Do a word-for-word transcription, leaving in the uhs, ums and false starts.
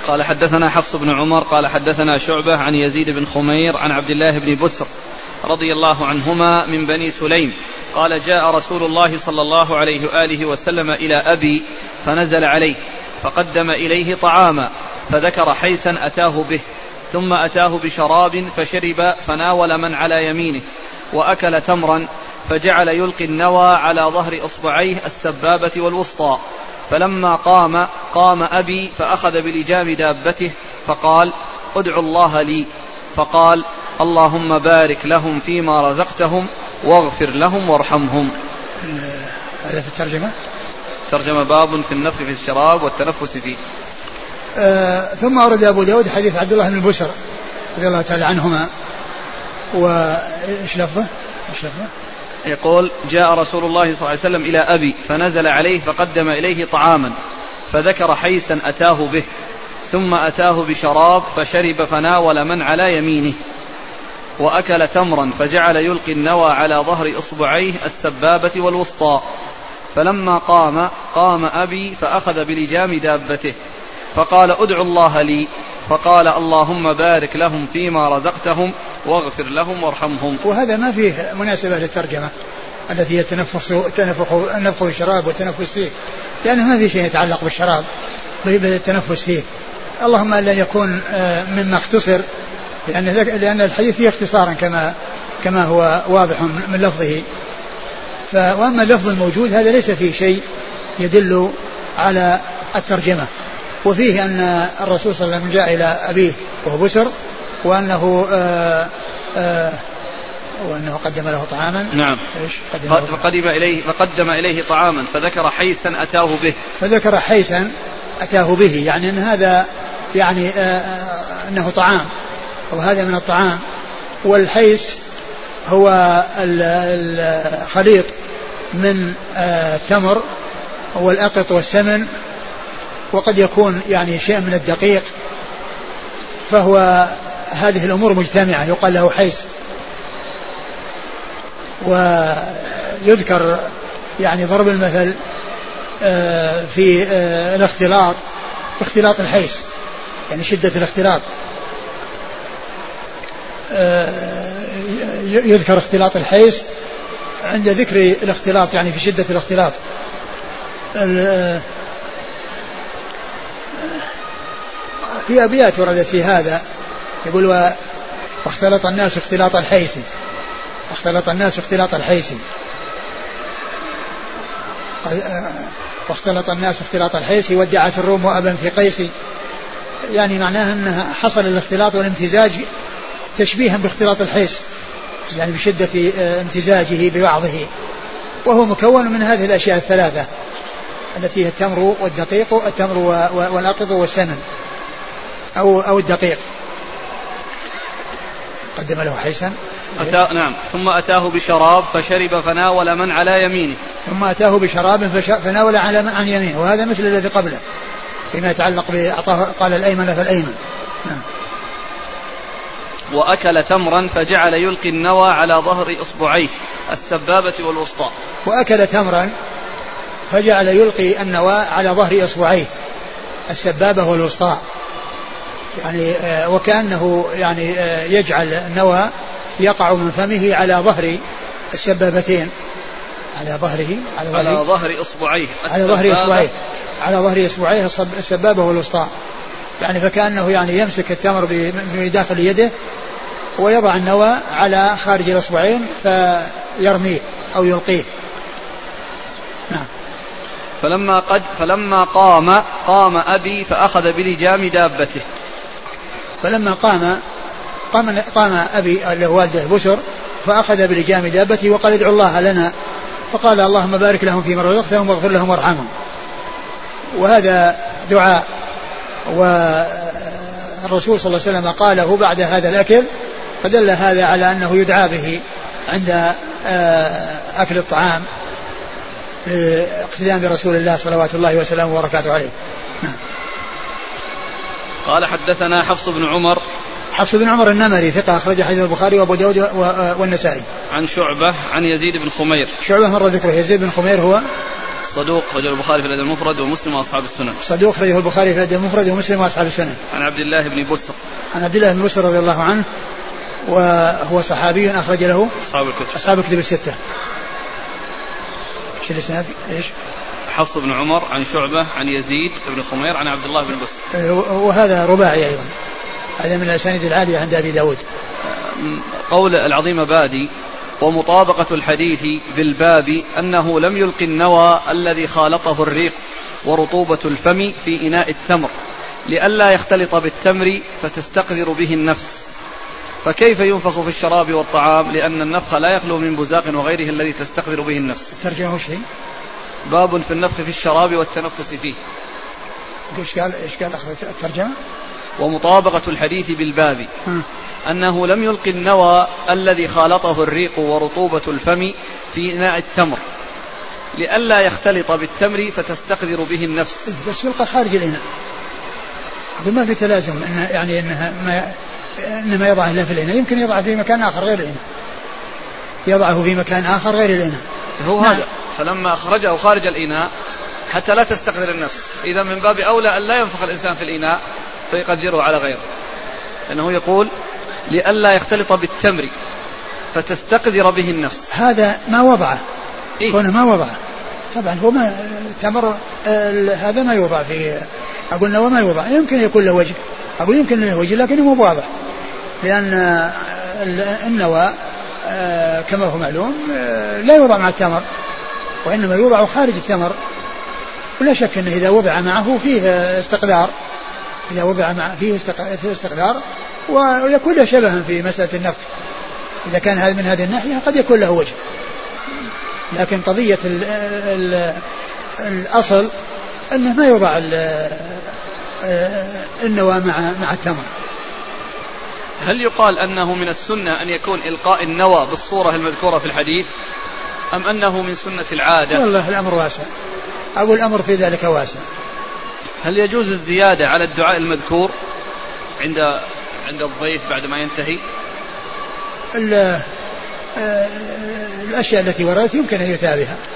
قال حدثنا حفص بن عمر قال حدثنا شعبة عن يزيد بن خمير عن عبد الله بن بسر رضي الله عنهما من بني سليم قال جاء رسول الله صلى الله عليه وآله وسلم إلى أبي فنزل عليه فقدم إليه طعاما فذكر حيسا أتاه به ثم أتاه بشراب فشرب فناول من على يمينه وأكل تمرا فجعل يلقي النوى على ظهر إصبعيه السبابة والوسطى فلما قام قام أبي فأخذ بلجام دابته فقال ادعوا الله لي فقال اللهم بارك لهم فيما رزقتهم واغفر لهم وارحمهم. هذا في الترجمة. ترجمة باب في النفخ في الشراب والتنفس فيه. آه ثم أورد أبو داود حديث عبد الله بن بسر رضي الله تعالى عنهما. وإيش لفظه؟ إيش لفظه؟ يقول جاء رسول الله صلى الله عليه وسلم إلى أبي فنزل عليه فقدم إليه طعاما فذكر حيسا أتاه به ثم أتاه بشراب فشرب فناول من على يمينه وأكل تمرا فجعل يلقي النوى على ظهر إصبعيه السبابة والوسطى فلما قام قام أبي فأخذ بلجام دابته فقال ادعوا الله لي فقال اللهم بارك لهم فيما رزقتهم واغفر لهم وارحمهم. وهذا ما فيه مناسبة للترجمة التي هي تنفخ النفخ الشراب والتنفس فيه، لأنه ما في شيء يتعلق بالشراب بالتنفس فيه، اللهم أن يكون مما اختصر، لأن لأن الحديث فيه اختصارا كما كما هو واضح من لفظه. وأما اللفظ الموجود هذا ليس فيه شيء يدل على الترجمة. وفيه أن الرسول صلى الله عليه وسلم جاء إلى أبيه وهو بسر وأنه آآ آآ وأنه قدم له طعاما. نعم. فقدم إليه فقدم إليه طعاما فذكر حيسا أتاه به. فذكر حيسا أتاه به، يعني أن هذا يعني أنه طعام أو هذا من الطعام. والحيس هو الخليط من التمر والأقط والسمن، وقد يكون يعني شيء من الدقيق، فهو هذه الأمور مجتمعة يقال له حيس. ويذكر يعني ضرب المثل في الاختلاط اختلاط الحيس، يعني شدة الاختلاط، يذكر اختلاط الحيس عند ذكر الاختلاط يعني في شدة الاختلاط. في أبيات وردت في هذا يقول واختلط الناس اختلاط الحيس، واختلط الناس اختلاط الحيس واختلط الناس اختلاط الحيس ودعت الروم أبا في قيس، يعني معناها أن حصل الاختلاط والامتزاج تشبيها باختلاط الحيس، يعني بشدة امتزاجه ببعضه، وهو مكون من هذه الأشياء الثلاثة التي هي التمر والدقيق، التمر والأقط والسمن أو أو الدقيق. قدم له حيسا أتى نعم ثم أتاه بشراب فشرب فناول من على يمينه. ثم أتاه بشراب فناول على من عن يمينه، وهذا مثل الذي قبله فيما يتعلق بأعطاه قال الأيمن فالأيمن. نعم. وأكل تمرا فجعل يلقي النوى على ظهر إصبعيه السبابة والوسطى. وأكل تمرا فجعل يلقي النوى على ظهر إصبعيه السبابة والوسطى، يعني وكأنه يعني يجعل النوى يقع من فمه على ظهر السبابتين، على ظهره على ظهر, على ظهر إصبعيه على ظهر إصبعيه على ظهر إصبعيه السبابة والوسطى، يعني فكأنه يعني يمسك التمر في داخل يده ويضع النوى على خارج الإصبعين فيرميه أو يلقيه. نعم. فلما قد فلما قام قام أبي فأخذ بلجام دابته. فلما قام قام قام أبي اللي هو والده بسر فأخذ بلجام دابته وقال ادعوا الله لنا، فقال اللهم بارك لهم فيما رزقتهم واغفر لهم وارحمهم. وهذا دعاء، والرسول صلى الله عليه وسلم قاله بعد هذا الأكل، فدل هذا على أنه يدعى به عند أكل الطعام اقتداء برسول الله صلوات الله وسلامه وبركاته عليه. نعم. قال حدثنا حفص بن عمر. حفص بن عمر النمري ثقة أخرج حديث البخاري وأبو داود والنسائي. عن شعبة عن يزيد بن خمير. شعبة مر ذكره. يزيد بن خمير هو صدوق رجل البخاري في الأدب المفرد ومسلم وأصحاب السنن. صدوق رجل البخاري في الأدب المفرد ومسلم وأصحاب السنن. عن عبد الله بن بسر. عن عبد الله بن بسر رضي الله عنه وهو صحابي أخرج له أصحاب الكتب أصحاب الكتب الستة. ايش الاسناد؟ ايش؟ حفص بن عمر عن شعبة عن يزيد بن خمير عن عبد الله بن بسر. وهذا رباعي أيضا، هذا من الأسانيد العالية عند أبي داود. قول العظيم بادي ومطابقة الحديث بالباب أنه لم يلقي النوى الذي خالطه الريق ورطوبة الفم في إناء التمر لئلا يختلط بالتمر فتستقذر به النفس، فكيف ينفخ في الشراب والطعام لأن النفخ لا يخلو من بزاق وغيره الذي تستقذر به النفس. ترجمه شيء؟ باب في النفخ في الشراب والتنفس فيه. ايش قال ايش قال الترجمة؟ ومطابقة الحديث بالباب م. أنه لم يلقي النوى الذي خالطه الريق ورطوبة الفم في إناء التمر لئلا يختلط بالتمر فتستقذر به النفس. بس يلقى خارج الإناء، هذا ما في تلازم، إنه يعني إنها ما إنما يضعه له في الإناء، يمكن يضعه في مكان آخر غير الإناء، يضعه في مكان آخر غير الإناء. هو نعم. هذا فلما أخرجه خارج الإناء حتى لا تستقذر النفس، إذا من باب أولى أن لا ينفخ الإنسان في الإناء فيقدره على غيره، لأنه يقول لئلا يختلط بالتمر فتستقذر به النفس. هذا ما وضعه إيه؟ كونه ما وضعه طبعا، هو ما تمر هذا ما يوضع في، أقول نوى ما يوضع، يمكن يكون له وجه، أقول يمكن له وجه لكنه مو واضح، لأن النوى كما هو معلوم لا يوضع مع التمر وإنما يوضع خارج التمر، ولا شك أنه إذا وضع معه فيه استقذار، إذا وضع معه فيه استقذار ويكون له شبه في مسألة النفخ، إذا كان هذا من هذه الناحية قد يكون له وجه، لكن قضية ال ال الأصل أنه ما يوضع النوى مع مع التمر. هل يقال أنه من السنة أن يكون إلقاء النوى بالصورة المذكورة في الحديث أم أنه من سنة العادة؟ والله الأمر واسع، أقول الأمر في ذلك واسع. هل يجوز الزيادة على الدعاء المذكور عند عند الضيف بعد ما ينتهي؟ الأشياء التي وردت يمكن أن يتابعها.